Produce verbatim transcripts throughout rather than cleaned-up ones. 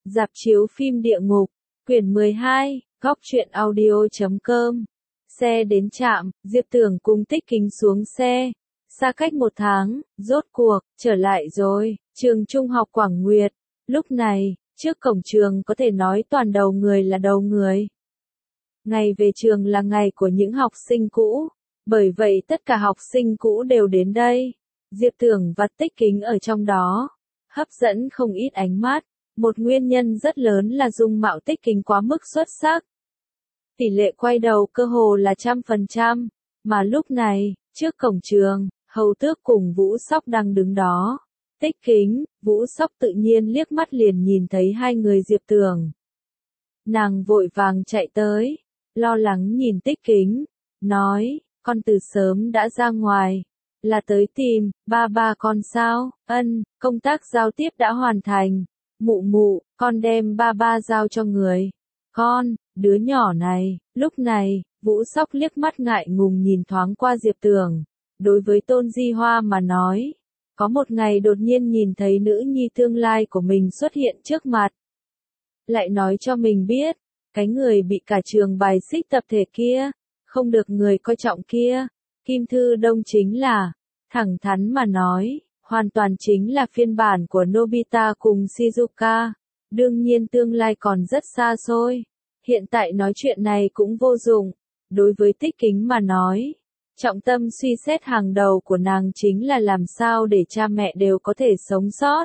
Rạp chiếu phim địa ngục, quyển mười hai, góc truyện audio chấm com. Xe đến trạm, Diệp Tưởng cùng Tích Kính xuống xe. Xa cách một tháng, rốt cuộc, trở lại rồi, trường trung học Quảng Nguyệt. Lúc này, trước cổng trường có thể nói toàn đầu người là đầu người. Ngày về trường là ngày của những học sinh cũ, bởi vậy tất cả học sinh cũ đều đến đây. Diệp Tưởng và Tích Kính ở trong đó, hấp dẫn không ít ánh mắt. Một nguyên nhân rất lớn là dung mạo Tích Kính quá mức xuất sắc. Tỷ lệ quay đầu cơ hồ là trăm phần trăm, mà lúc này, trước cổng trường, Hầu Tước cùng Vũ Sóc đang đứng đó. Tích Kính, Vũ Sóc tự nhiên liếc mắt liền nhìn thấy hai người Diệp Tưởng. Nàng vội vàng chạy tới, lo lắng nhìn Tích Kính, nói, con từ sớm đã ra ngoài, là tới tìm, ba ba con sao, ân, công tác giao tiếp đã hoàn thành. Mụ mụ, con đem ba ba giao cho người. Con, đứa nhỏ này, lúc này, Vũ Sóc liếc mắt ngại ngùng nhìn thoáng qua Diệp Tưởng. Đối với Tôn Di Hoa mà nói, có một ngày đột nhiên nhìn thấy nữ nhi tương lai của mình xuất hiện trước mặt. Lại nói cho mình biết, cái người bị cả trường bài xích tập thể kia, không được người coi trọng kia, Kim Thư Đông chính là, thẳng thắn mà nói. Hoàn toàn chính là phiên bản của Nobita cùng Shizuka. Đương nhiên tương lai còn rất xa xôi. Hiện tại nói chuyện này cũng vô dụng. Đối với Tích Kính mà nói, trọng tâm suy xét hàng đầu của nàng chính là làm sao để cha mẹ đều có thể sống sót.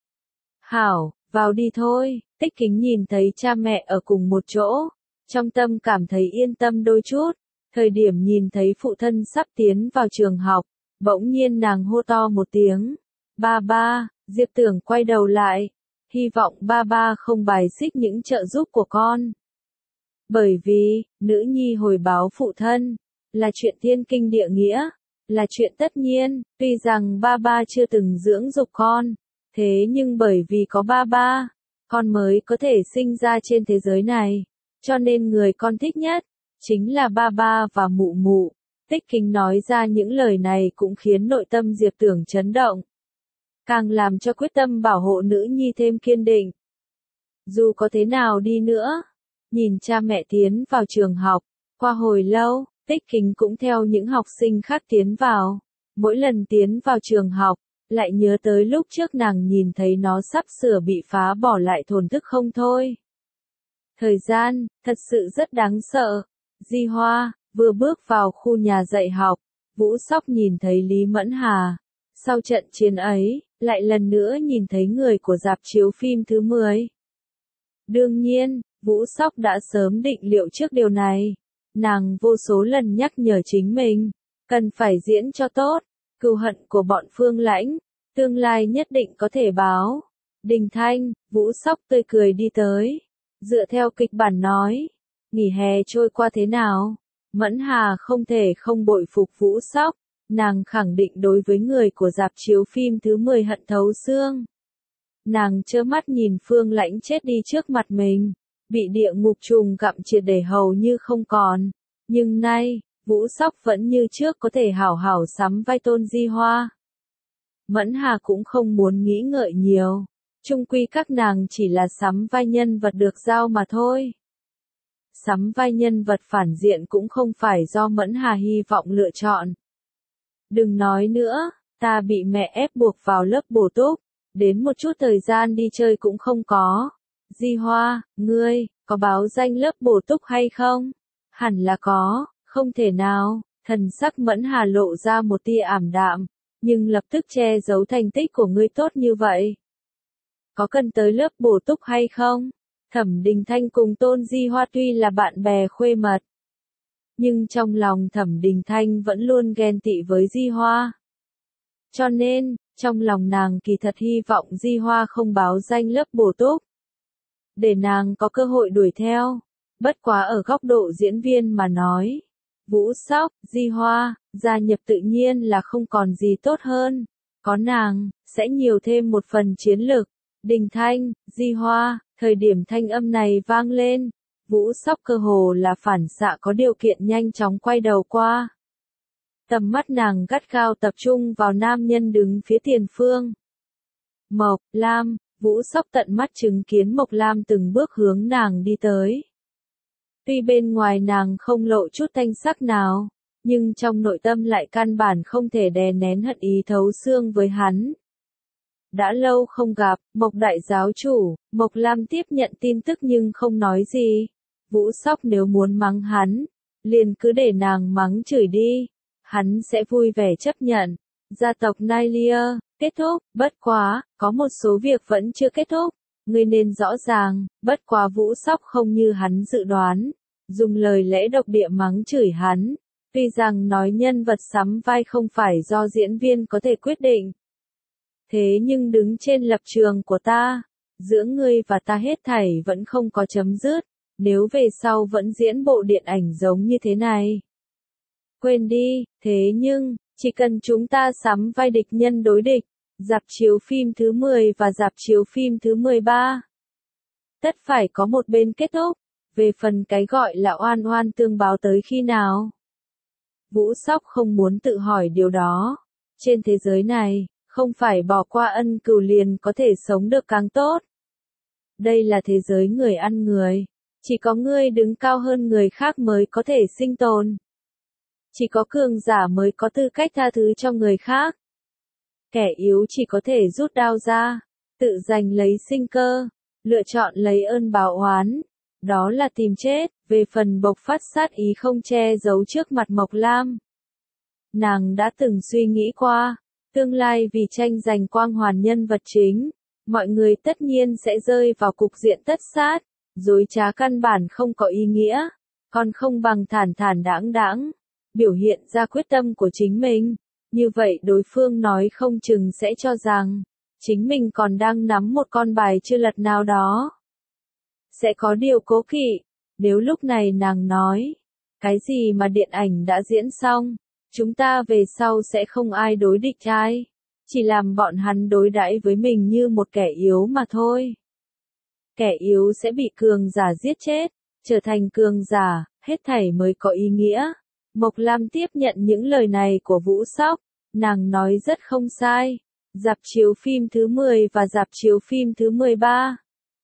Hảo, vào đi thôi. Tích Kính nhìn thấy cha mẹ ở cùng một chỗ, trong tâm cảm thấy yên tâm đôi chút. Thời điểm nhìn thấy phụ thân sắp tiến vào trường học, bỗng nhiên nàng hô to một tiếng, ba ba. Diệp Tưởng quay đầu lại, hy vọng ba ba không bài xích những trợ giúp của con. Bởi vì, nữ nhi hồi báo phụ thân, là chuyện thiên kinh địa nghĩa, là chuyện tất nhiên, tuy rằng ba ba chưa từng dưỡng dục con, thế nhưng bởi vì có ba ba, con mới có thể sinh ra trên thế giới này, cho nên người con thích nhất, chính là ba ba và mụ mụ. Tích Kính nói ra những lời này cũng khiến nội tâm Diệp Tưởng chấn động. Càng làm cho quyết tâm bảo hộ nữ nhi thêm kiên định. Dù có thế nào đi nữa, nhìn cha mẹ tiến vào trường học, qua hồi lâu, Tích Kính cũng theo những học sinh khác tiến vào. Mỗi lần tiến vào trường học, lại nhớ tới lúc trước nàng nhìn thấy nó sắp sửa bị phá bỏ lại thổn thức không thôi. Thời gian, thật sự rất đáng sợ. Di Hoa, vừa bước vào khu nhà dạy học, Vũ Sóc nhìn thấy Lý Mẫn Hà. Sau trận chiến ấy, lại lần nữa nhìn thấy người của rạp chiếu phim thứ mười. Đương nhiên, Vũ Sóc đã sớm định liệu trước điều này. Nàng vô số lần nhắc nhở chính mình, cần phải diễn cho tốt, cừu hận của bọn Phương Lãnh, tương lai nhất định có thể báo. Đình Thanh, Vũ Sóc tươi cười đi tới, dựa theo kịch bản nói, nghỉ hè trôi qua thế nào? Mẫn Hà không thể không bội phục Vũ Sóc. Nàng khẳng định đối với người của rạp chiếu phim thứ mười hận thấu xương. Nàng trơ mắt nhìn Phương Lãnh chết đi trước mặt mình, bị địa ngục trùng gặm triệt để hầu như không còn. Nhưng nay, Vũ Sóc vẫn như trước có thể hảo hảo sắm vai Tôn Di Hoa. Mẫn Hà cũng không muốn nghĩ ngợi nhiều. Chung quy các nàng chỉ là sắm vai nhân vật được giao mà thôi. Sắm vai nhân vật phản diện cũng không phải do Mẫn Hà hy vọng lựa chọn. Đừng nói nữa, ta bị mẹ ép buộc vào lớp bổ túc, đến một chút thời gian đi chơi cũng không có. Di Hoa, ngươi, có báo danh lớp bổ túc hay không? Hẳn là có, không thể nào. Thần sắc Mẫn Hà lộ ra một tia ảm đạm, nhưng lập tức che giấu thành tích của ngươi tốt như vậy. Có cần tới lớp bổ túc hay không? Thẩm Đình Thanh cùng Tôn Di Hoa tuy là bạn bè khuê mật, nhưng trong lòng Thẩm Đình Thanh vẫn luôn ghen tị với Di Hoa. Cho nên, trong lòng nàng kỳ thật hy vọng Di Hoa không báo danh lớp bổ túc, để nàng có cơ hội đuổi theo. Bất quá ở góc độ diễn viên mà nói, Vũ Sóc, Di Hoa, gia nhập tự nhiên là không còn gì tốt hơn. Có nàng, sẽ nhiều thêm một phần chiến lực. Đình Thanh, Di Hoa, thời điểm thanh âm này vang lên, Vũ Sóc cơ hồ là phản xạ có điều kiện nhanh chóng quay đầu qua. Tầm mắt nàng gắt gao tập trung vào nam nhân đứng phía tiền phương. Mộc, Lam, Vũ Sóc tận mắt chứng kiến Mộc Lam từng bước hướng nàng đi tới. Tuy bên ngoài nàng không lộ chút thanh sắc nào, nhưng trong nội tâm lại căn bản không thể đè nén hận ý thấu xương với hắn. Đã lâu không gặp, Mộc đại giáo chủ, Mộc Lam tiếp nhận tin tức nhưng không nói gì. Vũ Sóc nếu muốn mắng hắn, liền cứ để nàng mắng chửi đi, hắn sẽ vui vẻ chấp nhận. Gia tộc Nailia, kết thúc, bất quá, có một số việc vẫn chưa kết thúc, ngươi nên rõ ràng, bất quá Vũ Sóc không như hắn dự đoán, dùng lời lẽ độc địa mắng chửi hắn, tuy rằng nói nhân vật sắm vai không phải do diễn viên có thể quyết định. Thế nhưng đứng trên lập trường của ta, giữa ngươi và ta hết thảy vẫn không có chấm dứt, nếu về sau vẫn diễn bộ điện ảnh giống như thế này. Quên đi, thế nhưng, chỉ cần chúng ta sắm vai địch nhân đối địch, rạp chiếu phim thứ mười và rạp chiếu phim thứ mười ba. Tất phải có một bên kết thúc, về phần cái gọi là oan oan tương báo tới khi nào. Vũ Sóc không muốn tự hỏi điều đó. Trên thế giới này, không phải bỏ qua ân cừu liền có thể sống được càng tốt. Đây là thế giới người ăn người. Chỉ có ngươi đứng cao hơn người khác mới có thể sinh tồn. Chỉ có cường giả mới có tư cách tha thứ cho người khác. Kẻ yếu chỉ có thể rút đao ra, tự giành lấy sinh cơ, lựa chọn lấy ơn báo oán. Đó là tìm chết, về phần bộc phát sát ý không che giấu trước mặt Mộc Lam. Nàng đã từng suy nghĩ qua, tương lai vì tranh giành quang hoàn nhân vật chính, mọi người tất nhiên sẽ rơi vào cục diện tất sát, dối trá căn bản không có ý nghĩa, còn không bằng thản thản đãng đãng, biểu hiện ra quyết tâm của chính mình. Như vậy đối phương nói không chừng sẽ cho rằng, chính mình còn đang nắm một con bài chưa lật nào đó. Sẽ có điều cố kỵ, nếu lúc này nàng nói, cái gì mà điện ảnh đã diễn xong, chúng ta về sau sẽ không ai đối địch ai, chỉ làm bọn hắn đối đãi với mình như một kẻ yếu mà thôi. Kẻ yếu sẽ bị cường giả giết chết, trở thành cường giả, hết thảy mới có ý nghĩa. Mộc Lam tiếp nhận những lời này của Vũ Sóc, nàng nói rất không sai, rạp chiếu phim thứ mười và rạp chiếu phim thứ mười ba.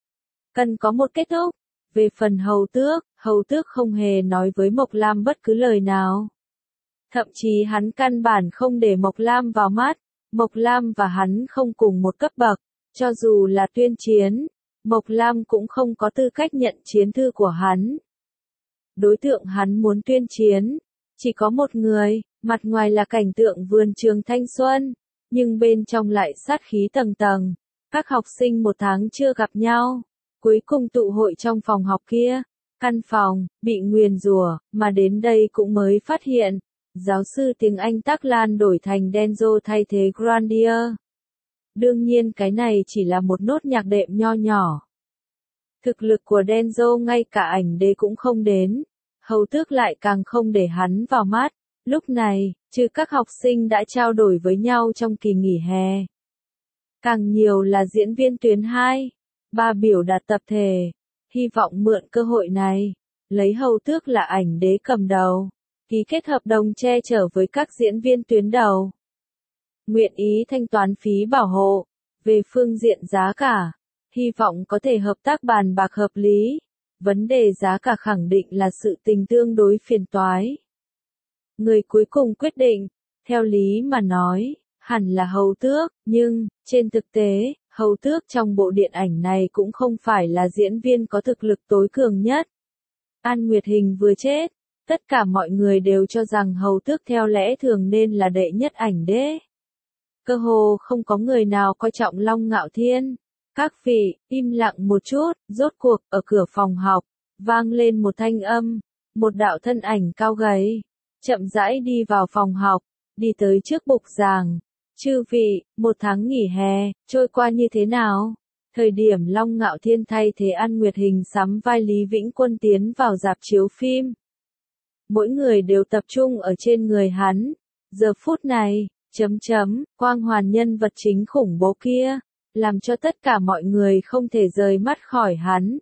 Cần có một kết thúc. Về phần Hầu Tước, Hầu Tước không hề nói với Mộc Lam bất cứ lời nào. Thậm chí hắn căn bản không để Mộc Lam vào mắt, Mộc Lam và hắn không cùng một cấp bậc, cho dù là tuyên chiến, Mộc Lam cũng không có tư cách nhận chiến thư của hắn. Đối tượng hắn muốn tuyên chiến, chỉ có một người, mặt ngoài là cảnh tượng vườn trường thanh xuân, nhưng bên trong lại sát khí tầng tầng, các học sinh một tháng chưa gặp nhau. Cuối cùng tụ hội trong phòng học kia, căn phòng, bị nguyền rủa, mà đến đây cũng mới phát hiện, giáo sư tiếng Anh Tắc Lan đổi thành Denzo thay thế Grandier. Đương nhiên cái này chỉ là một nốt nhạc đệm nho nhỏ. Thực lực của Denzo ngay cả ảnh đế cũng không đến, Hầu Tước lại càng không để hắn vào mắt. Lúc này, trừ các học sinh đã trao đổi với nhau trong kỳ nghỉ hè, càng nhiều là diễn viên tuyến hai. Ba biểu đạt tập thể, hy vọng mượn cơ hội này, lấy Hầu Tước là ảnh đế cầm đầu, ký kết hợp đồng che chở với các diễn viên tuyến đầu. Nguyện ý thanh toán phí bảo hộ, về phương diện giá cả, hy vọng có thể hợp tác bàn bạc hợp lý, vấn đề giá cả khẳng định là sự tình tương đối phiền toái. Người cuối cùng quyết định, theo lý mà nói, hẳn là Hầu Tước, nhưng, trên thực tế, Hầu Tước trong bộ điện ảnh này cũng không phải là diễn viên có thực lực tối cường nhất. An Nguyệt Hình vừa chết, tất cả mọi người đều cho rằng Hầu Tước theo lẽ thường nên là đệ nhất ảnh đế. Cơ hồ không có người nào coi trọng Long Ngạo Thiên. Các vị, im lặng một chút, rốt cuộc, ở cửa phòng học, vang lên một thanh âm, một đạo thân ảnh cao gầy, chậm rãi đi vào phòng học, đi tới trước bục giảng. Chư vị, một tháng nghỉ hè, trôi qua như thế nào? Thời điểm Long Ngạo Thiên thay thế An Nguyệt Hình sắm vai Lý Vĩnh Quân tiến vào rạp chiếu phim. Mỗi người đều tập trung ở trên người hắn. Giờ phút này, chấm chấm, quang hoàn nhân vật chính khủng bố kia, làm cho tất cả mọi người không thể rời mắt khỏi hắn.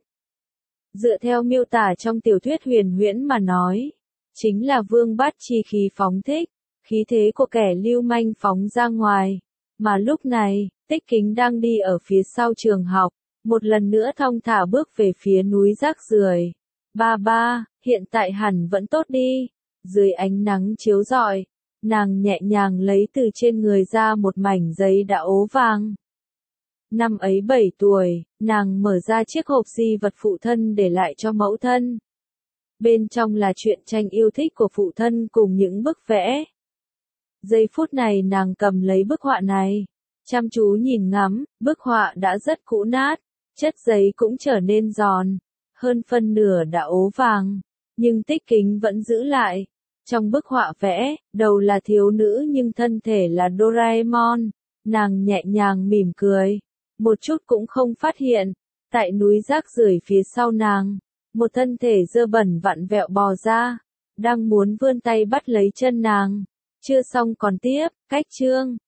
Dựa theo miêu tả trong tiểu thuyết huyền huyễn mà nói, chính là Vương Bát Chi khí phóng thích. Khí thế của kẻ lưu manh phóng ra ngoài, Mà lúc này, Tích Kính đang đi ở phía sau trường học, một lần nữa thong thả bước về phía núi rác rưởi. Ba ba, hiện tại hẳn vẫn tốt đi. Dưới ánh nắng chiếu rọi, nàng nhẹ nhàng lấy từ trên người ra một mảnh giấy đã ố vàng. Năm ấy bảy tuổi, nàng mở ra chiếc hộp di vật phụ thân để lại cho mẫu thân. Bên trong là truyện tranh yêu thích của phụ thân cùng những bức vẽ. Giây phút này nàng cầm lấy bức họa này, chăm chú nhìn ngắm, bức họa đã rất cũ nát, chất giấy cũng trở nên giòn, hơn phân nửa đã ố vàng, nhưng Tích Kính vẫn giữ lại. Trong bức họa vẽ, đầu là thiếu nữ nhưng thân thể là Doraemon, nàng nhẹ nhàng mỉm cười, một chút cũng không phát hiện. Tại núi rác rưởi phía sau nàng, một thân thể dơ bẩn vặn vẹo bò ra, đang muốn vươn tay bắt lấy chân nàng. Chưa xong còn tiếp, cách chương